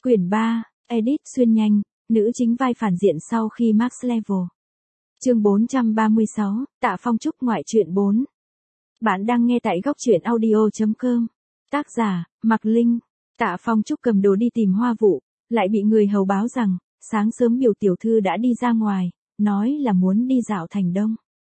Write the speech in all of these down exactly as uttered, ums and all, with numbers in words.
Quyển ba, Edit xuyên nhanh, nữ chính vai phản diện sau khi max level. Chương bốn trăm ba mươi sáu, Tạ Phong Trúc ngoại truyện bốn. Bạn đang nghe tại góc truyện audio chấm com. Tác giả, Mạc Linh. Tạ Phong Trúc cầm đồ đi tìm Hoa Vụ, lại bị người hầu báo rằng, sáng sớm biểu tiểu thư đã đi ra ngoài, nói là muốn đi dạo thành đông.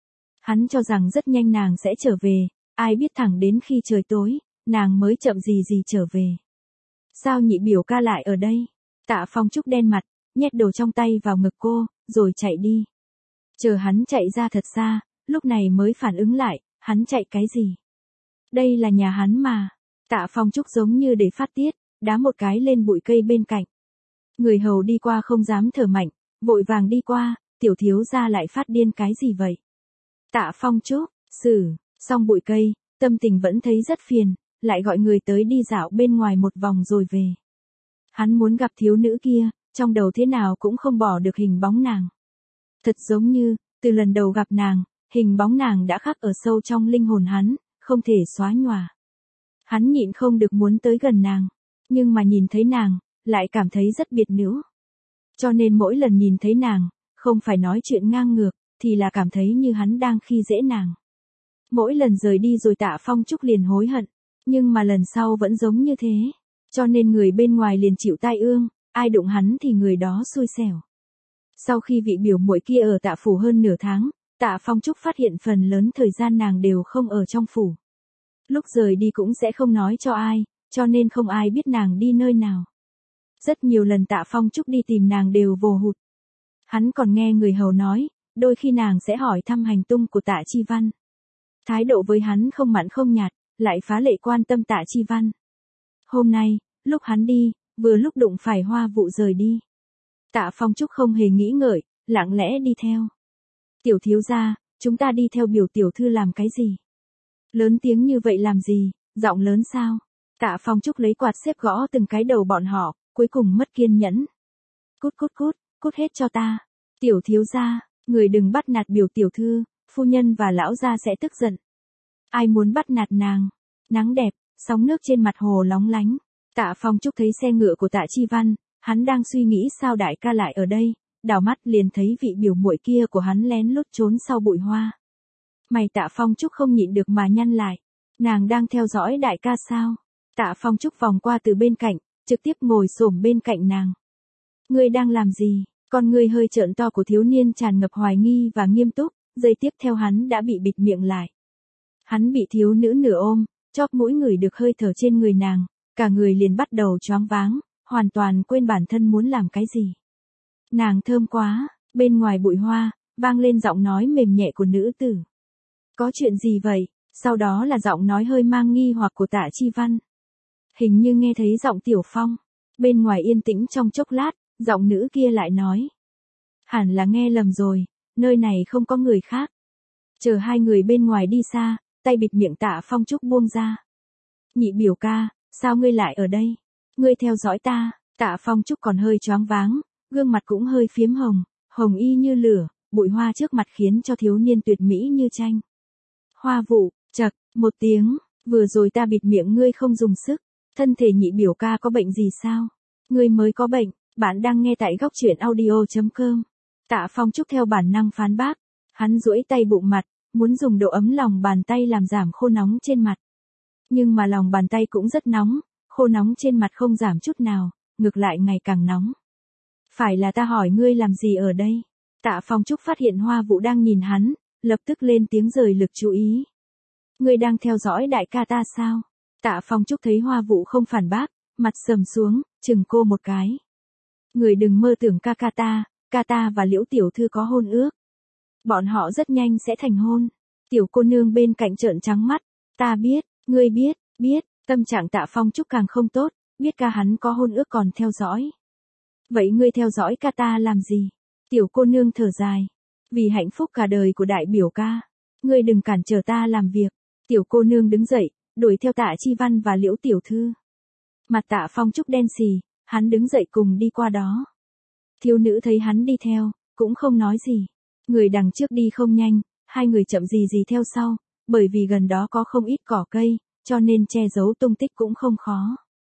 Hắn cho rằng rất nhanh nàng sẽ trở về, ai biết thẳng đến khi trời tối, nàng mới chậm gì gì trở về. Sao nhị biểu ca lại ở đây? Tạ Phong Trúc đen mặt, nhét đồ trong tay vào ngực cô, rồi chạy đi. Chờ hắn chạy ra thật xa, lúc này mới phản ứng lại, hắn chạy cái gì? Đây là nhà hắn mà. Tạ Phong Trúc giống như để phát tiết, đá một cái lên bụi cây bên cạnh. Người hầu đi qua không dám thở mạnh, vội vàng đi qua, tiểu thiếu gia lại phát điên cái gì vậy? Tạ Phong Trúc, xử, xong bụi cây, tâm tình vẫn thấy rất phiền, lại gọi người tới đi dạo bên ngoài một vòng rồi về. Hắn muốn gặp thiếu nữ kia, trong đầu thế nào cũng không bỏ được hình bóng nàng. Thật giống như, từ lần đầu gặp nàng, hình bóng nàng đã khắc ở sâu trong linh hồn hắn, không thể xóa nhòa. Hắn nhịn không được muốn tới gần nàng, nhưng mà nhìn thấy nàng, lại cảm thấy rất biệt nữ. Cho nên mỗi lần nhìn thấy nàng, không phải nói chuyện ngang ngược, thì là cảm thấy như hắn đang khi dễ nàng. Mỗi lần rời đi rồi Tạ Phong Trúc liền hối hận, nhưng mà lần sau vẫn giống như thế. Cho nên người bên ngoài liền chịu tai ương, ai đụng hắn thì người đó xui xẻo. Sau khi vị biểu muội kia ở Tạ phủ hơn nửa tháng, Tạ Phong Trúc phát hiện phần lớn thời gian nàng đều không ở trong phủ. Lúc rời đi cũng sẽ không nói cho ai, cho nên không ai biết nàng đi nơi nào. Rất nhiều lần Tạ Phong Trúc đi tìm nàng đều vồ hụt. Hắn còn nghe người hầu nói, đôi khi nàng sẽ hỏi thăm hành tung của Tạ Chi Văn. Thái độ với hắn không mặn không nhạt, lại phá lệ quan tâm Tạ Chi Văn. Hôm nay, lúc hắn đi, vừa lúc đụng phải Hoa Vụ rời đi. Tạ Phong Trúc không hề nghĩ ngợi, lặng lẽ đi theo. Tiểu thiếu gia, chúng ta đi theo biểu tiểu thư làm cái gì? Lớn tiếng như vậy làm gì, giọng lớn sao? Tạ Phong Trúc lấy quạt xếp gõ từng cái đầu bọn họ, cuối cùng mất kiên nhẫn. Cút cút cút, cút hết cho ta. Tiểu thiếu gia, người đừng bắt nạt biểu tiểu thư, phu nhân và lão gia sẽ tức giận. Ai muốn bắt nạt nàng? Nắng đẹp, sóng nước trên mặt hồ lóng lánh. Tạ Phong Trúc thấy xe ngựa của Tạ Chi Văn, hắn đang suy nghĩ sao đại ca lại ở đây, đảo mắt liền thấy vị biểu muội kia của hắn lén lút trốn sau bụi hoa. Mày Tạ Phong Trúc không nhịn được mà nhăn lại, nàng đang theo dõi đại ca sao? Tạ Phong Trúc vòng qua từ bên cạnh, trực tiếp ngồi xổm bên cạnh nàng. Ngươi đang làm gì? Con ngươi hơi trợn to của thiếu niên tràn ngập hoài nghi và nghiêm túc, giây tiếp theo hắn đã bị bịt miệng lại. Hắn bị thiếu nữ nửa ôm, chóp mũi ngửi được hơi thở trên người nàng, cả người liền bắt đầu choáng váng, hoàn toàn quên bản thân muốn làm cái gì. Nàng thơm quá, bên ngoài bụi hoa, vang lên giọng nói mềm nhẹ của nữ tử. Có chuyện gì vậy? Sau đó là giọng nói hơi mang nghi hoặc của Tạ Chi Văn. Hình như nghe thấy giọng Tiểu Phong. Bên ngoài yên tĩnh trong chốc lát, giọng nữ kia lại nói. Hẳn là nghe lầm rồi, nơi này không có người khác. Chờ hai người bên ngoài đi xa, tay bịt miệng Tạ Phong Trúc buông ra. Nhị biểu ca, sao ngươi lại ở đây? Ngươi theo dõi ta. Tạ Phong Trúc còn hơi choáng váng, gương mặt cũng hơi phiếm hồng, hồng y như lửa, bụi hoa trước mặt khiến cho thiếu niên tuyệt mỹ như tranh. Hoa Vụ, chậc, một tiếng, vừa rồi ta bịt miệng ngươi không dùng sức, thân thể nhị biểu ca có bệnh gì sao? Ngươi mới có bệnh, bạn đang nghe tại góc truyện audio chấm com. Tạ Phong Trúc theo bản năng phán bác, hắn duỗi tay bụng mặt, muốn dùng độ ấm lòng bàn tay làm giảm khô nóng trên mặt. Nhưng mà lòng bàn tay cũng rất nóng, khô nóng trên mặt không giảm chút nào, ngược lại ngày càng nóng. Phải là ta hỏi ngươi làm gì ở đây? Tạ Phong Trúc phát hiện Hoa Vụ đang nhìn hắn, lập tức lên tiếng rời lực chú ý. Ngươi đang theo dõi đại ca ta sao? Tạ Phong Trúc thấy Hoa Vụ không phản bác, mặt sầm xuống, chừng cô một cái. Người đừng mơ tưởng ca ca ta, ca ta và Liễu tiểu thư có hôn ước. Bọn họ rất nhanh sẽ thành hôn. Tiểu cô nương bên cạnh trợn trắng mắt. Ta biết, ngươi biết, biết, tâm trạng Tạ Phong Trúc càng không tốt, biết ca hắn có hôn ước còn theo dõi. Vậy ngươi theo dõi ca ta làm gì? Tiểu cô nương thở dài. Vì hạnh phúc cả đời của đại biểu ca. Ngươi đừng cản trở ta làm việc. Tiểu cô nương đứng dậy, đuổi theo Tạ Chi Văn và Liễu tiểu thư. Mặt Tạ Phong Trúc đen xì, hắn đứng dậy cùng đi qua đó. Thiếu nữ thấy hắn đi theo, cũng không nói gì. Người đằng trước đi không nhanh, hai người chậm gì gì theo sau, bởi vì gần đó có không ít cỏ cây, cho nên che giấu tung tích cũng không khó.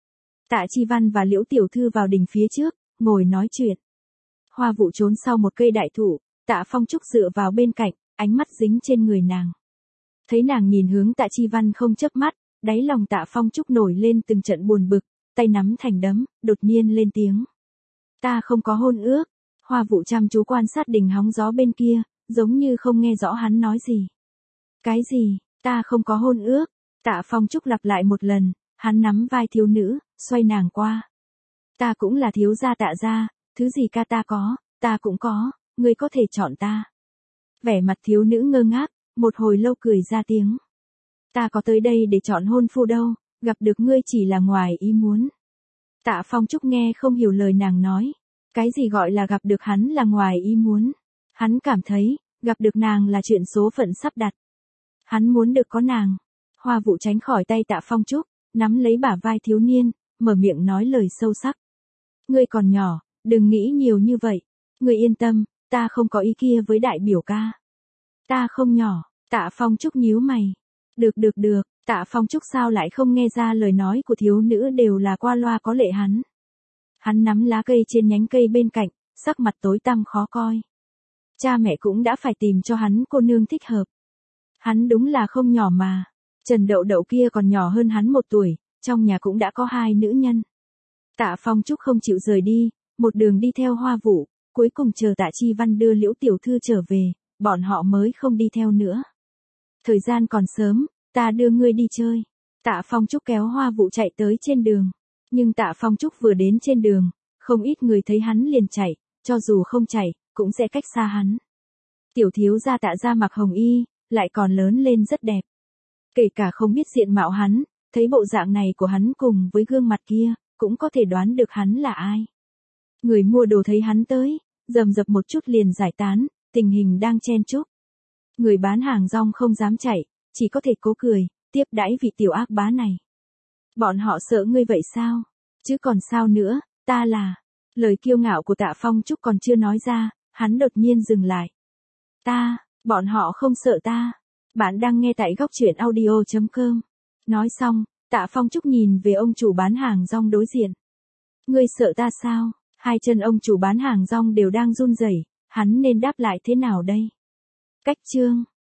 Tạ Chi Văn và Liễu Tiểu Thư vào đình phía trước, ngồi nói chuyện. Hoa Vũ trốn sau một cây đại thụ, Tạ Phong Trúc dựa vào bên cạnh, ánh mắt dính trên người nàng. Thấy nàng nhìn hướng Tạ Chi Văn không chớp mắt, đáy lòng Tạ Phong Trúc nổi lên từng trận buồn bực, tay nắm thành đấm, đột nhiên lên tiếng. Ta không có hôn ước. Hoa Vũ chăm chú quan sát đình hóng gió bên kia, giống như không nghe rõ hắn nói gì. Cái gì, ta không có hôn ước? Tạ Phong Trúc lặp lại một lần, hắn nắm vai thiếu nữ, xoay nàng qua. Ta cũng là thiếu gia Tạ gia, thứ gì ca ta có, ta cũng có, ngươi có thể chọn ta. Vẻ mặt thiếu nữ ngơ ngác, một hồi lâu cười ra tiếng. Ta có tới đây để chọn hôn phu đâu, gặp được ngươi chỉ là ngoài ý muốn. Tạ Phong Trúc nghe không hiểu lời nàng nói. Cái gì gọi là gặp được hắn là ngoài ý muốn. Hắn cảm thấy, gặp được nàng là chuyện số phận sắp đặt. Hắn muốn được có nàng. Hoa Vũ tránh khỏi tay Tạ Phong Trúc, nắm lấy bả vai thiếu niên, mở miệng nói lời sâu sắc. Ngươi còn nhỏ, đừng nghĩ nhiều như vậy. Ngươi yên tâm, ta không có ý kia với đại biểu ca. Ta không nhỏ. Tạ Phong Trúc nhíu mày. Được được được, Tạ Phong Trúc sao lại không nghe ra lời nói của thiếu nữ đều là qua loa có lệ hắn. Hắn nắm lá cây trên nhánh cây bên cạnh, sắc mặt tối tăm khó coi. Cha mẹ cũng đã phải tìm cho hắn cô nương thích hợp. Hắn đúng là không nhỏ mà. Trần Đậu Đậu kia còn nhỏ hơn hắn một tuổi, trong nhà cũng đã có hai nữ nhân. Tạ Phong Trúc không chịu rời đi, một đường đi theo Hoa Vũ, cuối cùng chờ Tạ Chi Văn đưa Liễu Tiểu Thư trở về, bọn họ mới không đi theo nữa. Thời gian còn sớm, ta đưa ngươi đi chơi. Tạ Phong Trúc kéo Hoa Vũ chạy tới trên đường. Nhưng Tạ Phong Trúc vừa đến trên đường, không ít người thấy hắn liền chạy, cho dù không chạy, cũng sẽ cách xa hắn. Tiểu thiếu gia Tạ gia mặc hồng y, lại còn lớn lên rất đẹp. Kể cả không biết diện mạo hắn, thấy bộ dạng này của hắn cùng với gương mặt kia, cũng có thể đoán được hắn là ai. Người mua đồ thấy hắn tới, rầm rập một chút liền giải tán, tình hình đang chen chúc. Người bán hàng rong không dám chạy, chỉ có thể cố cười, tiếp đãi vị tiểu ác bá này. Bọn họ sợ ngươi vậy sao? Chứ còn sao nữa, ta là... Lời kiêu ngạo của Tạ Phong Trúc còn chưa nói ra, hắn đột nhiên dừng lại. Ta, bọn họ không sợ ta. Bạn đang nghe tại góc truyện audio chấm com. Nói xong, Tạ Phong Trúc nhìn về ông chủ bán hàng rong đối diện. Ngươi sợ ta sao? Hai chân ông chủ bán hàng rong đều đang run rẩy, hắn nên đáp lại thế nào đây? Cách chương.